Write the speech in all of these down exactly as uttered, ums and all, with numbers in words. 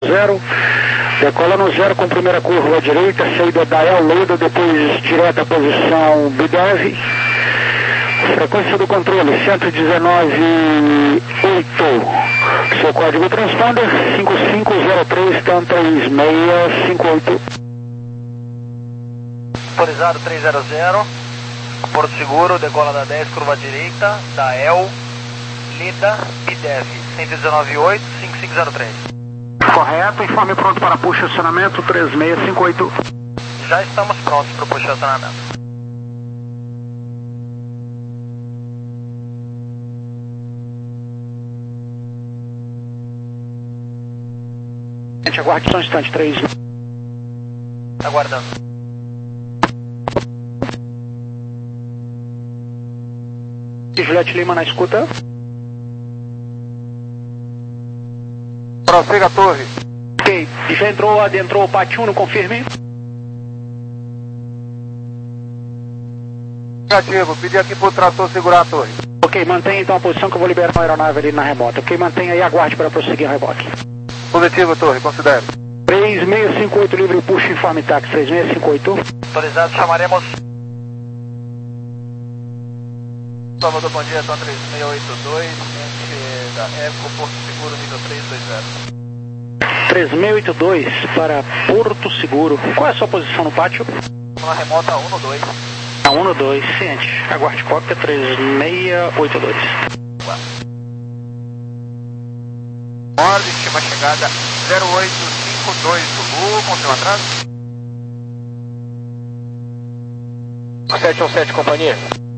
zero, decola no zero com primeira curva à direita, saída da El Leda, depois direta à posição B dez. Frequência do controle cento e dezenove ponto oito. Seu código transponder cinco cinco zero três três seis cinco oito. Autorizado trezentos, Porto Seguro, decola da dez, curva à direita, da El Leda, B dez, cento e dezenove ponto oito, cinco cinco zero três. Correto, informe pronto para push acionamento três seis cinco oito. Já estamos prontos para o push acionamento. Gente, aguarde só um instante, três. Aguardando. Juliette Lima na escuta. Prossiga a torre. Ok, já entrou, adentrou o pátio um, confirme. Negativo, pedi aqui pro trator segurar a torre. Ok, mantenha então a posição que eu vou liberar uma aeronave ali na remota. Ok, mantenha aí, aguarde para prosseguir o reboque. Positivo, torre, considere. três seis cinco oito, livre push, informe táxi, três seis cinco oito. Autorizado, chamaremos. Salvador, bom dia, então três seis oito dois, cliente da Eco, Porto Seguro, nível três dois zero. três seis oito dois para Porto Seguro. Qual é a sua posição no pátio? Na remota um no dois. A um no dois, ciente. Aguarde cópia três seis oito dois. Ordem, estima chegada zero oito cinco dois Zulu, confirma atraso. sete um sete, companhia.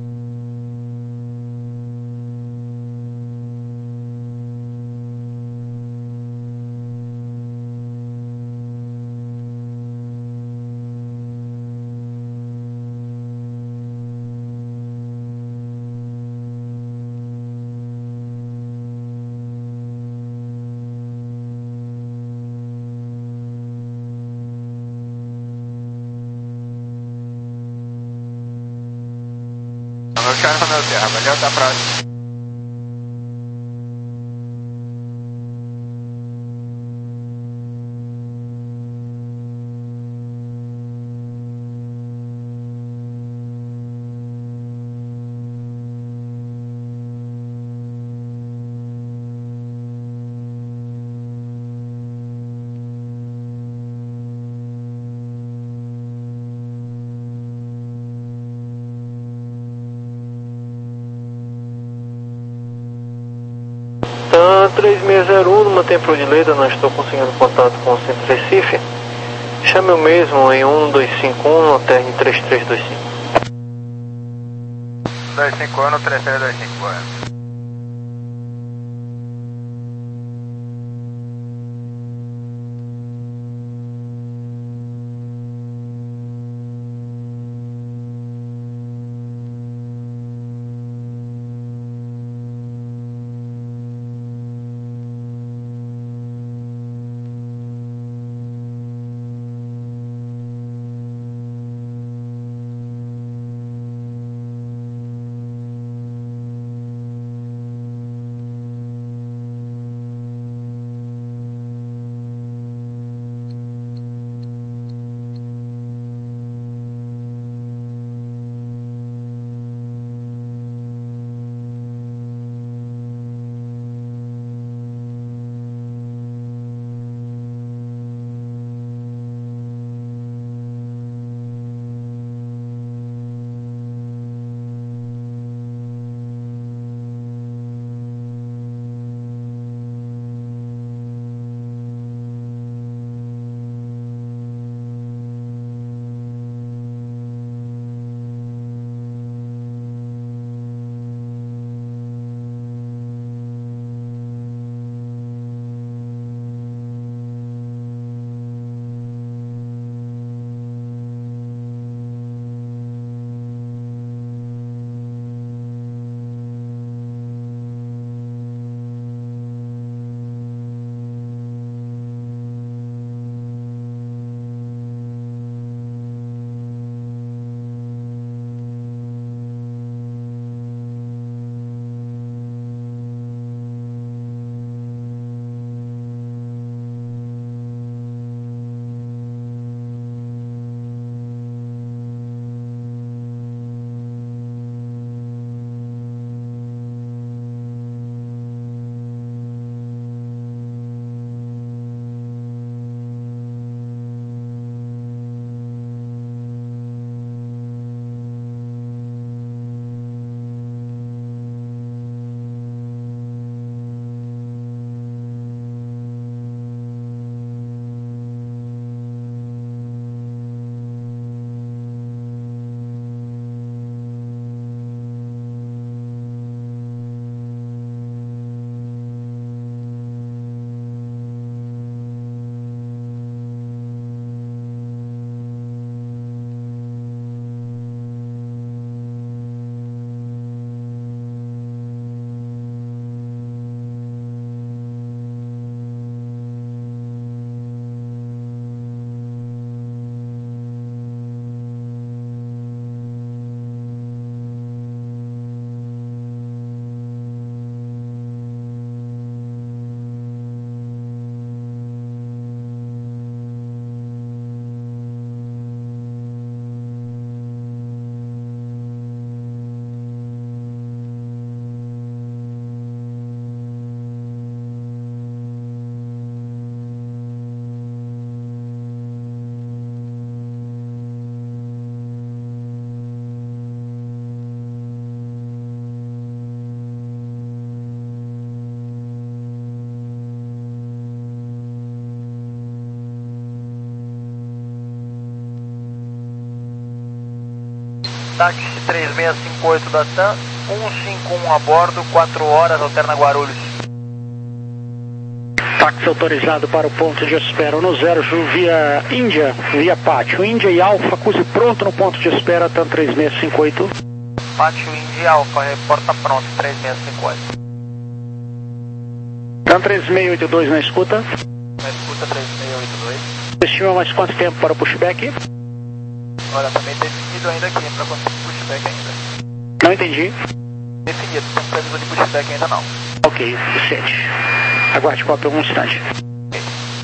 Não quero meu terra, valeu, até a próxima. três seis zero um, numa tempo de Leda, não estou conseguindo contato com o centro Recife. Chame o mesmo em um dois cinco um, no Terni três três dois cinco. dois cinco um no três três dois cinco, boa. táxi três seis cinco oito da TAM, cento e cinquenta e um a bordo, quatro horas, alterna Guarulhos. Táxi autorizado para o ponto de espera no zero, via Índia, via Pátio. Índia e Alfa, Cuse pronto no ponto de espera, TAM três seis cinco oito. Pátio Índia e Alfa, reporta pronto, três seis cinco oito. TAM três seis oito dois na escuta. Na escuta três seis oito dois. Estima mais quanto tempo para o pushback? Olha, também definido ainda aqui, para conseguir pushback ainda. Não entendi. Definido, não precisa de pushback ainda não. Ok, suficiente. Aguarde cópia um instante. Okay.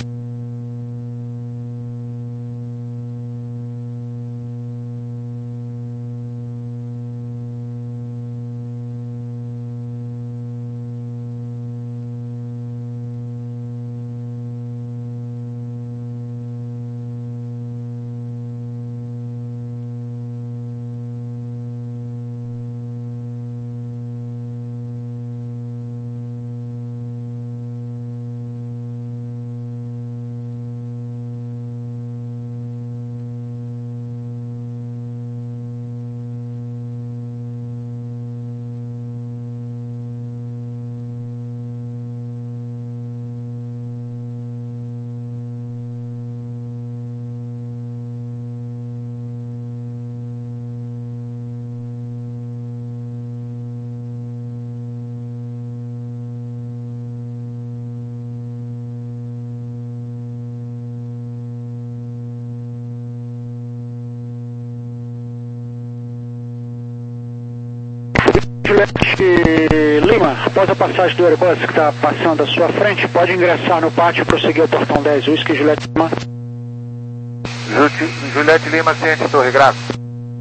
Juliette Lima, após a passagem do Airbus que está passando à sua frente, pode ingressar no pátio e prosseguir o portão dez, Whisky Juliette Lima. Juliette Lima, ciente, torre, gráfico.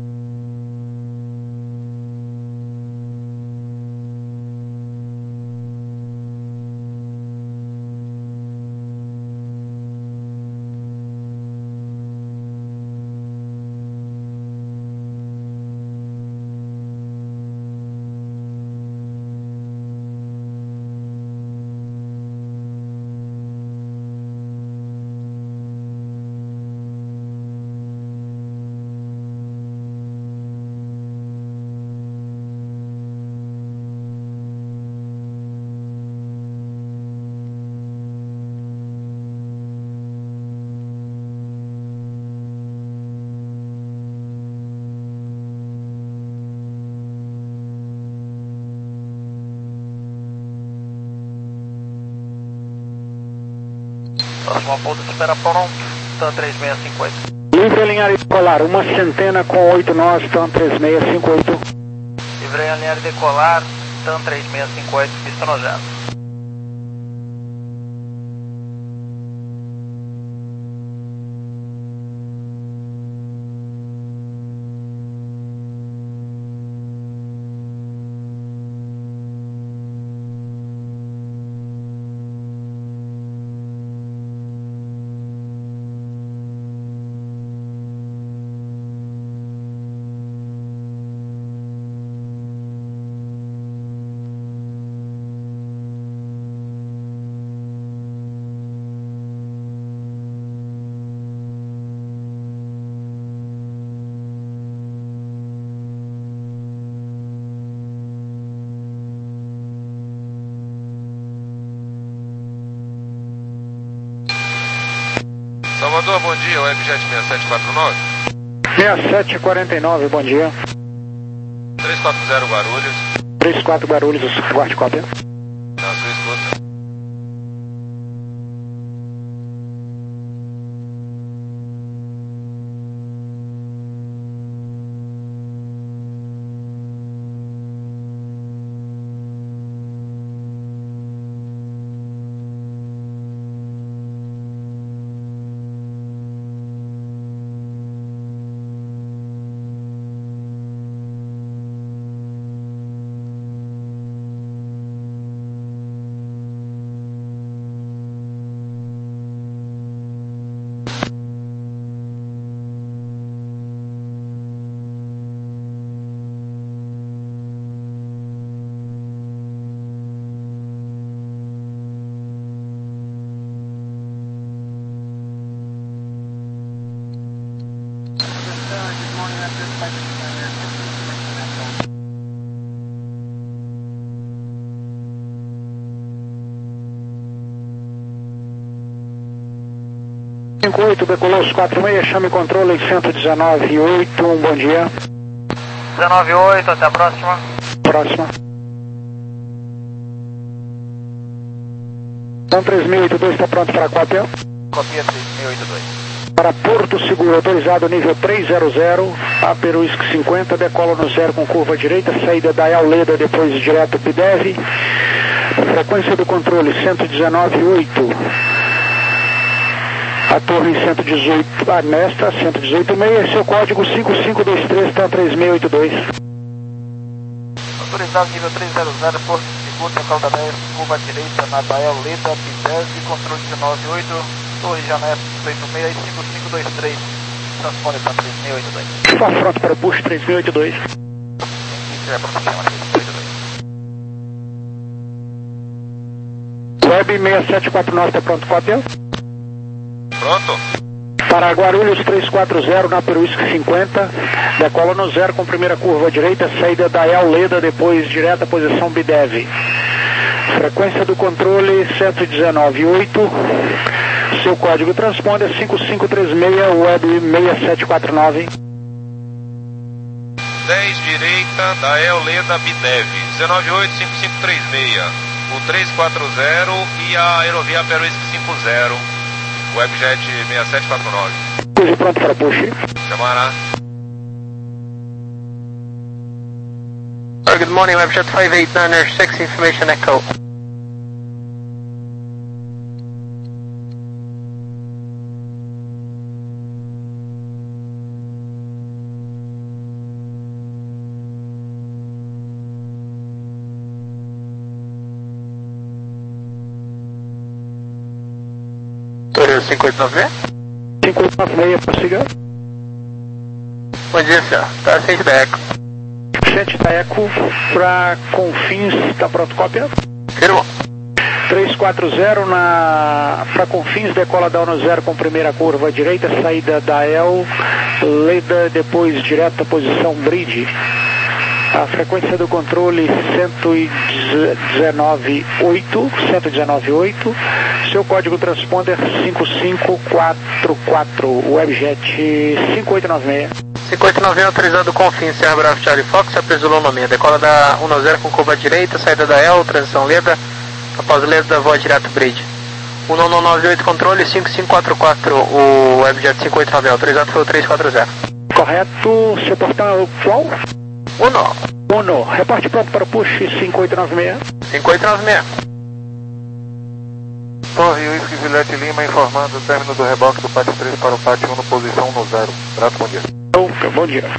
Próximo ponto de espera pronto, TAM três seis cinco oito. Livre alinhar e decolar, uma centena com oito nós, TAM três seis cinco oito. Livre alinhar e decolar, TAM três seis cinco oito, pista no jato. Salvador, bom dia, Webjet seis sete quatro nove. seis sete quatro nove, bom dia. três quatro zero Guarulhos. três quatro Guarulhos, aguarde cópia. Na sua escuta. Good morning, cinco oito, decolou os quatro seis, chame controle cento e dezenove oito, um bom dia. dezenove oito, até a próxima. Próxima. Então três mil e oitenta e dois está pronto para a cópia. Copia três mil e oitenta e dois. Para Porto Seguro, autorizado nível trezentos, Aper Whisky cinquenta, decola no zero com curva direita, saída da Leda, depois direto P D E V. Frequência do controle cento e dezenove oito. A torre cento e dezoito, a mestra cento e dezoito seis, seu código cinco cinco dois três, está três mil e oitenta e dois. Autorizado nível trezentos, Porto Seguro, decola da dez, curva direita, na Dael Leda, P D E V, controle dezenove oito, Torre Janete oito seis, cinco cinco dois três, transponder para três mil e oitenta e dois. Sua frota para push três mil e oitenta e dois. É para três mil e oitenta e dois. Web seis sete quatro nove, está pronto, cópia? Pronto? Para Guarulhos trezentos e quarenta, na Aper Whisky cinquenta, decola no zero com primeira curva direita, saída da Leda, depois direta posição B D E V. Frequência do controle cento e dezenove oito, seu código transponder cinco cinco três seis, web seis sete quatro nove. dez direita, Dael Leda B D E V, dezenove oito cinco cinco três seis, o trezentos e quarenta e a Aerovia Aper Whisky cinquenta, Webjet seis sete quatro nove. Push pronto para push. Chamará. Good morning, Webjet five eight nine six, information echo. Torre cinco oito nove seis? cinco oito nove seis, prossiga. Bom dia, senhor. Tá ciente da eco. Ciente da eco para Confins, está pronto, cópia? Firmo. trezentos e quarenta na para Confins, decola da no zero com primeira curva direita, saída da El, Leda, depois direta posição Bridge. A frequência do controle cento e dezenove oito, cento e dezenove oito, seu código transponder cinco cinco quatro quatro, Webjet cinco oito nove seis. cinco oito nove seis autorizado Confins, Serra Bravo Charlie Fox, apresulou no meio, decola da um zero com curva direita, saída da El, transição Leda, após Leda, voa direto Bridge. um nove nove oito controle cinco cinco quatro quatro, o Webjet cinco oito nove seis, autorizado foi o trezentos e quarenta. Correto, seu portão é o qual? Uno. Uno, reporte pronto para push cinco oito nove seis. cinco oito nove seis. Torre Whisky Juliette Lima informando o término do reboque do pátio três para o pátio um no posição no zero. Grato, bom dia. Então, bom dia.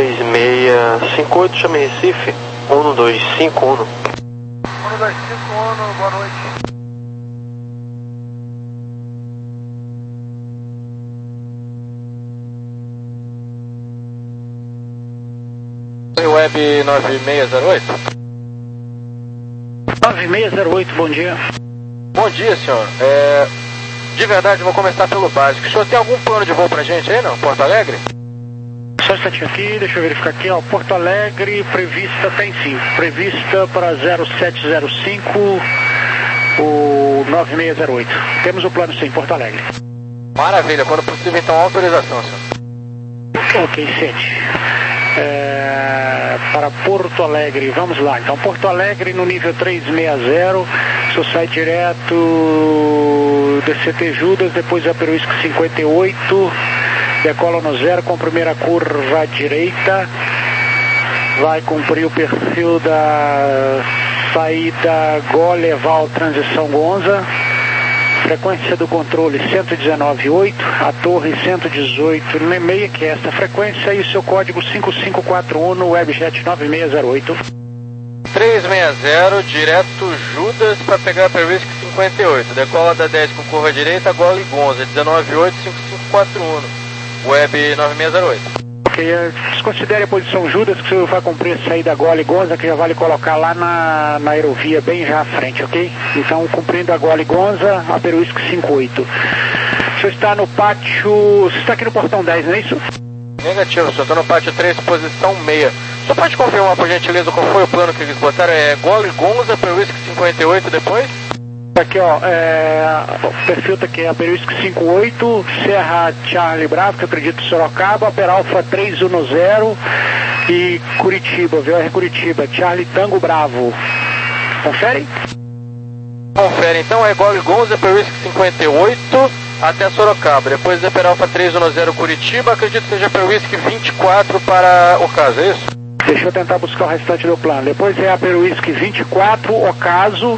três seis cinco oito, chama Recife. um dois cinco um. um dois cinco um, boa noite. Web nove seis zero oito? nove seis zero oito, bom dia. Bom dia, senhor. É, de verdade, vou começar pelo básico. O senhor tem algum plano de voo pra gente aí, não? Porto Alegre? Só um instantinho aqui, deixa eu verificar aqui, ó. Porto Alegre, prevista, tem sim. Prevista para zero sete zero cinco, o nove seis zero oito. Temos o plano sim, Porto Alegre. Maravilha, quando possível, então, autorização, senhor. Ok, sete. É, para Porto Alegre, vamos lá. Então, Porto Alegre no nível três seis zero, só sai direto D C T Judas, depois a Peruísco cinquenta e oito, decola no zero com primeira curva à direita, vai cumprir o perfil da saída Goleval Transição Gonza. Frequência do controle cento e dezenove ponto oito, a torre cento e dezoito no e-mail, que é esta frequência, e o seu código cinco cinco quatro um no Webjet nove seis zero oito. três seis zero, direto Judas para pegar a Peruísco cinquenta e oito. Decola da dez com curva direita, Gole Gonza, dezenove oito cinco cinco quatro um, Web nove seis zero oito. Ok, desconsidere a posição Judas, que você vai cumprir a saída Gole Gonza, que já vale colocar lá na, na aerovia, bem já à frente, ok? Então, cumprindo a Gole Gonza, a Peruísco cinquenta e oito. O senhor está no pátio, você está aqui no portão dez, não é isso? Negativo, senhor, estou no pátio três, posição seis. Só pode confirmar, por gentileza, qual foi o plano que eles botaram? É Gole Gonza, Peruísco cinquenta e oito depois? Aqui, ó, é, o perfil tá aqui, a Peruísco cinquenta e oito, Serra Charlie Bravo, que eu acredito Sorocaba, Peralfa três um zero e Curitiba, V R Curitiba, Charlie Tango Bravo. Confere? Confere, então é Gole Gonza, Peruísco cinquenta e oito até Sorocaba, depois é Peralfa três um zero Curitiba, acredito que seja Peruísco vinte e quatro para Ocaso, é isso? Deixa eu tentar buscar o restante do plano. Depois é a Peruísco vinte e quatro, Ocaso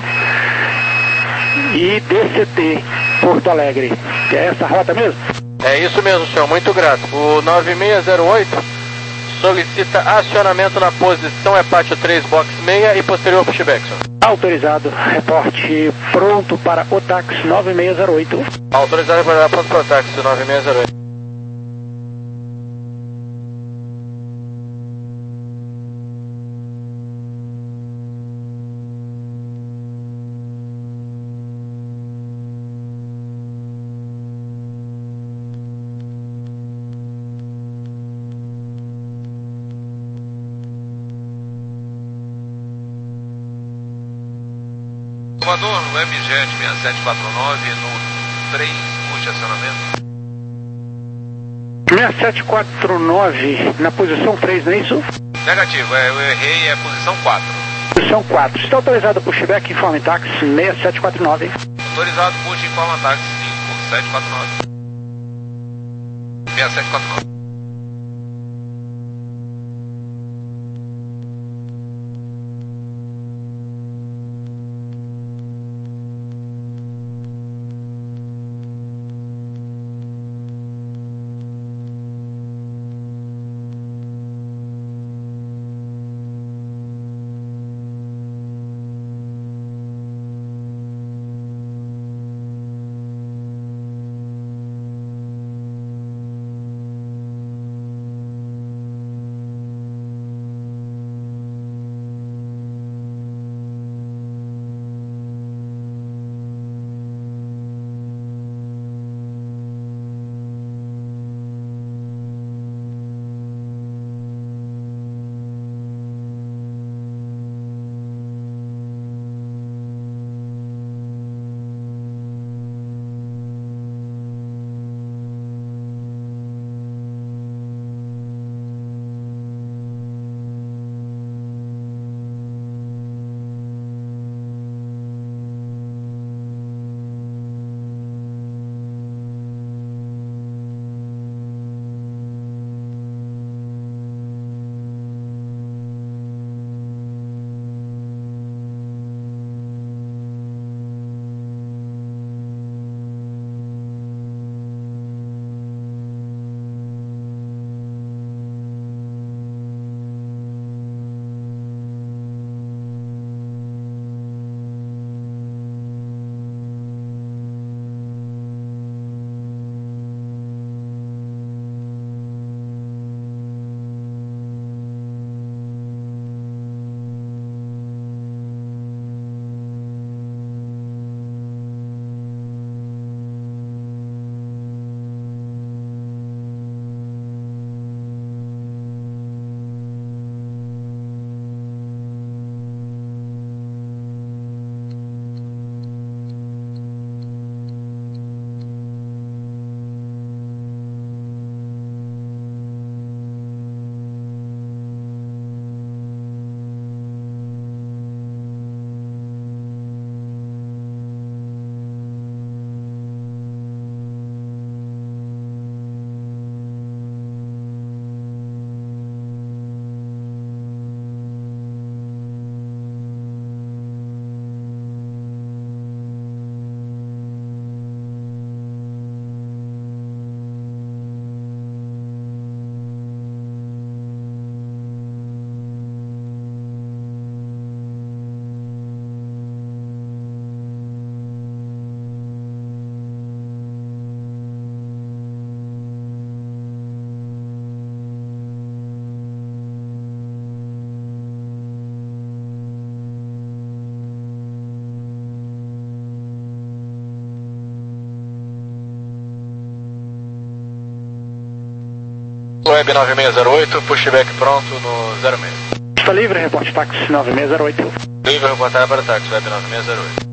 e D C T, Porto Alegre. É essa a rota mesmo? É isso mesmo, senhor, muito grato. O nove seis zero oito solicita acionamento na posição, é pátio três, box seis e posterior pushback, senhor. Autorizado, reporte pronto para o táxi nove seis zero oito. Autorizado para pronto para o táxi nove seis zero oito. Salvador, Webjet seis sete quatro nove no três, puxa acionamento. seis sete quatro nove na posição três, não é isso? Negativo, é, eu errei, é posição quatro. Posição quatro. Está autorizado pushback, informe táxi seis sete quatro nove. Autorizado, puxa, informa táxi cinco sete quatro nove. seis sete quatro nove. Web nove seis zero oito, pushback pronto no zero seis. Está livre, reporte táxi nove seis zero oito. Livre, reportar para táxi, Web nove seis zero oito.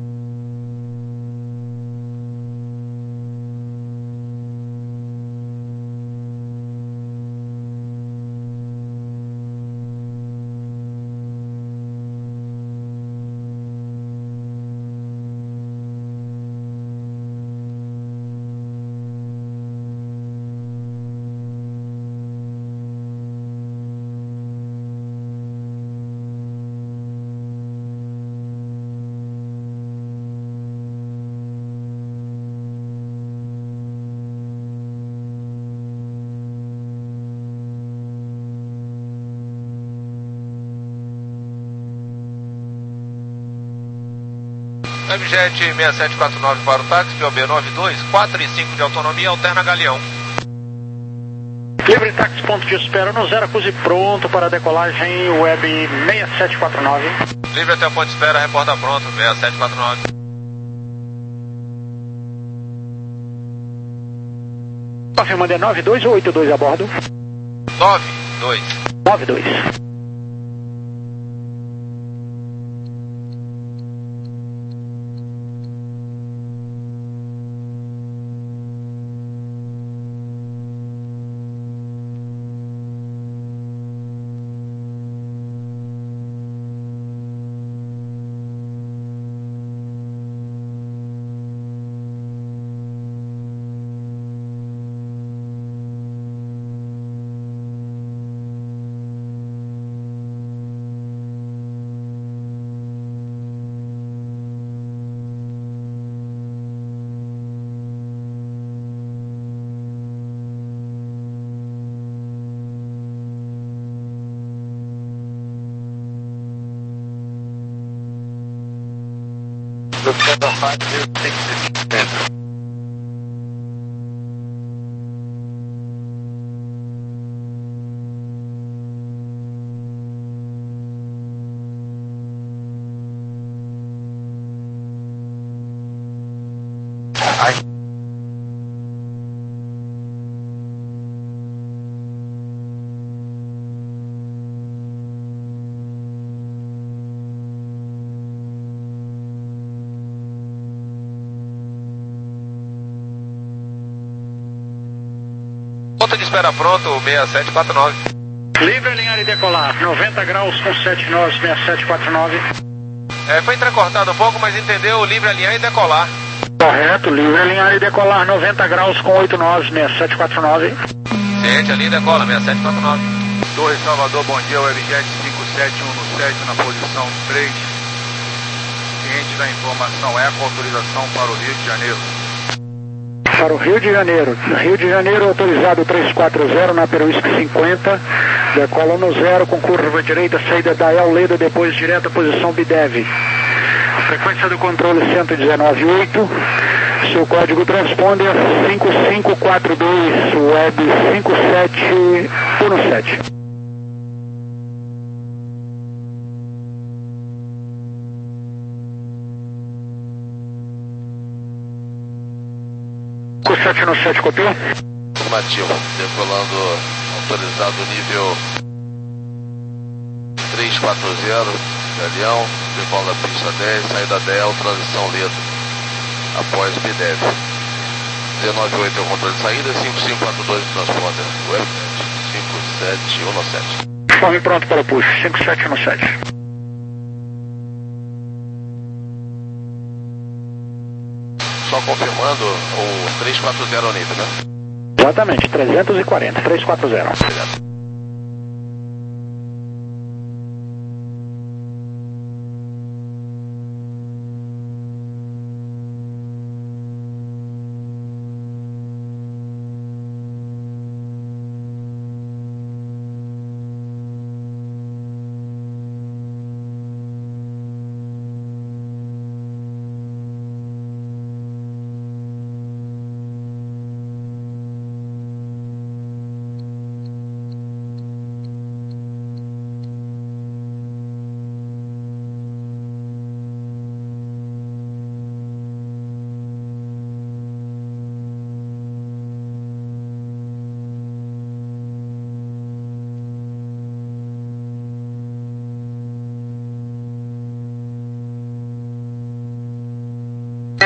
Webjet seis sete quatro nove para o táxi, P O B nove dois, quatro e cinco de autonomia, alterna Galeão. Livre táxi, ponto de espera no zero, acuse pronto para a decolagem, Web seis sete quatro nove. Livre até o ponto de espera, reporta pronto, seis sete quatro nove. Confirmando é nove dois ou oito dois a bordo? nove dois. nove dois. Ai. Ponto de espera pronto, seis sete quatro nove. Livre, alinhar e decolar, noventa graus com sete nove, seis sete quatro nove. É, foi entrecortado um pouco, mas entendeu, livre, alinhar e decolar. Correto, livre, alinhar e decolar, noventa graus com oito nove, seis sete quatro nove. Ciente, ali decola, seis sete quatro nove. Torre Salvador, bom dia, Webjet cinco sete um sete na posição três. Ciente da informação, eco, autorização para o Rio de Janeiro. Para o Rio de Janeiro. Rio de Janeiro, autorizado três quatro zero na Peruísque cinquenta. Decola no zero com curva direita, saída da El Leda, depois direto posição Bidev. Frequência do controle cento e dezenove ponto oito. Seu código transponder cinco cinco quatro dois, web cinco sete um sete. sete um sete, copiou? Afirmativo, decolando autorizado nível três quatro zero, Galeão, decola pista dez, saída dez, transição Leda, após B D E V. dezenove oito é o controle de saída, cinco cinco quatro dois o transponder, Webjet cinco sete um sete. Forme pronto para o push, cinco sete um sete. Só confirmando o três quatro zero nível, né? Exatamente, trezentos e quarenta, três quatro zero. Obrigado.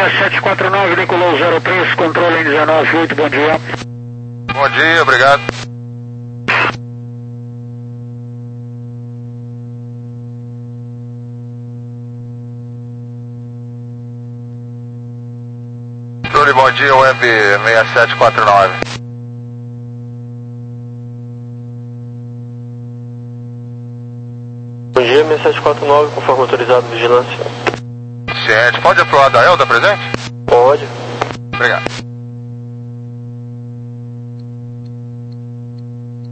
seis sete quatro nove, Nicolau zero três, controle em dezenove oito, bom dia. Bom dia, obrigado. Controle, bom dia, Web seis sete quatro nove. Bom dia, seis sete quatro nove, conforme autorizado, vigilância. Ciente, pode aprovar da Elda presente? Pode. Obrigado.